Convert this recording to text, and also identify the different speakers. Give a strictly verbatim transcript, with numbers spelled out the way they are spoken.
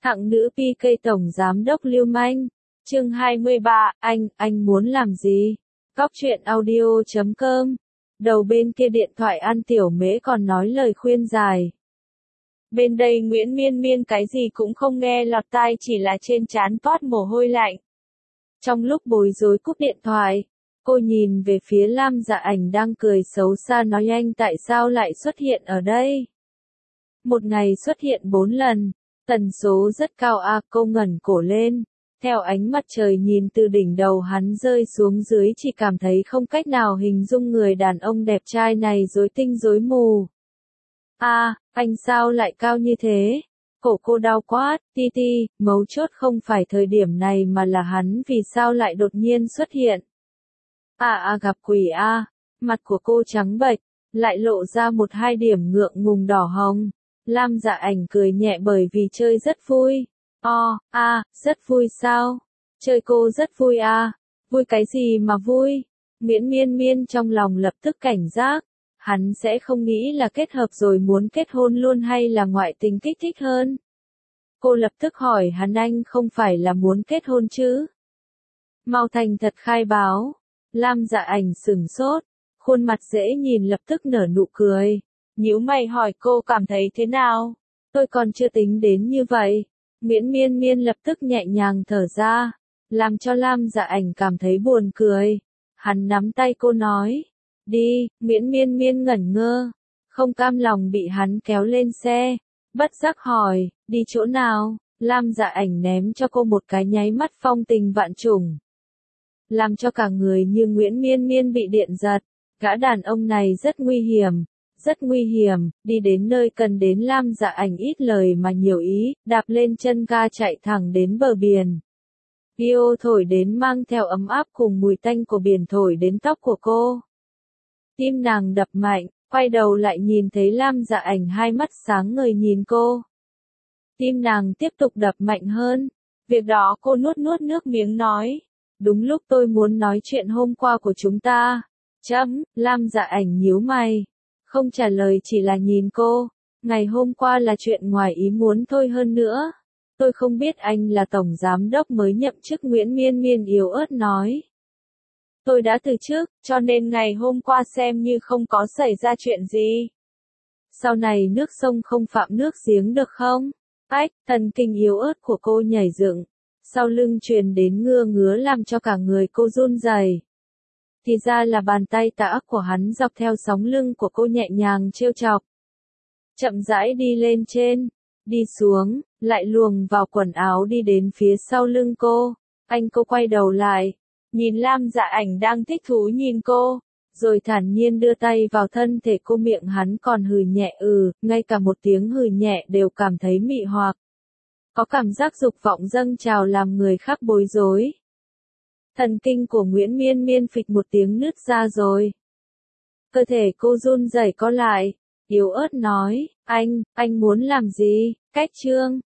Speaker 1: Hạng nữ pê ca tổng giám đốc lưu manh. Chương hai mươi ba, anh, anh muốn làm gì? Góc truyện audio chấm com. Đầu bên kia điện thoại An Tiểu Mễ còn nói lời khuyên dài. Bên đây Nguyễn Miên Miên cái gì cũng không nghe lọt tai, chỉ là trên trán toát mồ hôi lạnh. Trong lúc bối rối cúp điện thoại, cô nhìn về phía Lam Dạ Ảnh đang cười xấu xa nói anh tại sao lại xuất hiện ở đây? Một ngày xuất hiện bốn lần, tần số rất cao a. Cô ngẩng cổ lên, theo ánh mặt trời nhìn từ đỉnh đầu hắn rơi xuống dưới chỉ cảm thấy không cách nào hình dung người đàn ông đẹp trai này rối tinh rối mù. A, à, anh sao lại cao như thế? Cổ cô đau quát, ti ti, mấu chốt không phải thời điểm này mà là hắn vì sao lại đột nhiên xuất hiện. À à gặp quỷ a, à. Mặt của cô trắng bệch, lại lộ ra một hai điểm ngượng ngùng đỏ hồng. Lam Dạ Ảnh cười nhẹ bởi vì chơi rất vui. O, a, à, rất vui sao? Chơi cô rất vui à? Vui cái gì mà vui? Nguyễn Miên Miên trong lòng lập tức cảnh giác. Hắn sẽ không nghĩ là kết hợp rồi muốn kết hôn luôn hay là ngoại tình kích thích hơn. Cô lập tức hỏi hắn anh không phải là muốn kết hôn chứ? Mau thành thật khai báo. Lam Dạ Ảnh sửng sốt, khuôn mặt dễ nhìn lập tức nở nụ cười. Nhíu mày hỏi cô cảm thấy thế nào? Tôi còn chưa tính đến như vậy. Nguyễn Miên Miên lập tức nhẹ nhàng thở ra, làm cho Lam Dạ Ảnh cảm thấy buồn cười. Hắn nắm tay cô nói, đi. Nguyễn Miên Miên ngẩn ngơ, không cam lòng bị hắn kéo lên xe, bất giác hỏi, đi chỗ nào? Lam Dạ Ảnh ném cho cô một cái nháy mắt phong tình vạn trùng, làm cho cả người như Nguyễn Miên Miên bị điện giật. Gã đàn ông này rất nguy hiểm, rất nguy hiểm. Đi đến nơi cần đến Lam Dạ Ảnh ít lời mà nhiều ý, đạp lên chân ga chạy thẳng đến bờ biển. Yêu thổi đến mang theo ấm áp cùng mùi tanh của biển thổi đến tóc của cô. Tim nàng đập mạnh, quay đầu lại nhìn thấy Lam Dạ Ảnh hai mắt sáng ngời nhìn cô. Tim nàng tiếp tục đập mạnh hơn. Việc đó cô nuốt nuốt nước miếng nói. Đúng lúc tôi muốn nói chuyện hôm qua của chúng ta. Chấm, Lam Dạ Ảnh nhíu mày. Không trả lời chỉ là nhìn cô. Ngày hôm qua là chuyện ngoài ý muốn thôi, hơn nữa. Tôi không biết anh là tổng giám đốc mới nhậm chức. Nguyễn Miên Miên yếu ớt nói. Tôi đã từ chức, cho nên ngày hôm qua xem như không có xảy ra chuyện gì. Sau này nước sông không phạm nước giếng được không? Ách, thần kinh yếu ớt của cô nhảy dựng. Sau lưng truyền đến ngứa ngứa làm cho cả người cô run rẩy. Thì ra là bàn tay tà ác của hắn dọc theo sóng lưng của cô nhẹ nhàng trêu chọc. Chậm rãi đi lên trên, đi xuống, lại luồn vào quần áo đi đến phía sau lưng cô. Anh cô quay đầu lại, nhìn Lam Dạ Ảnh đang thích thú nhìn cô, rồi thản nhiên đưa tay vào thân thể cô. Miệng hắn còn hừ nhẹ ừ, ngay cả một tiếng hừ nhẹ đều cảm thấy mị hoặc. Có cảm giác dục vọng dâng trào làm người khác bối rối. Thần kinh của Nguyễn Miên Miên phịch một tiếng nứt ra rồi. Cơ thể cô run rẩy co lại, yếu ớt nói, anh, anh muốn làm gì? Cách chương.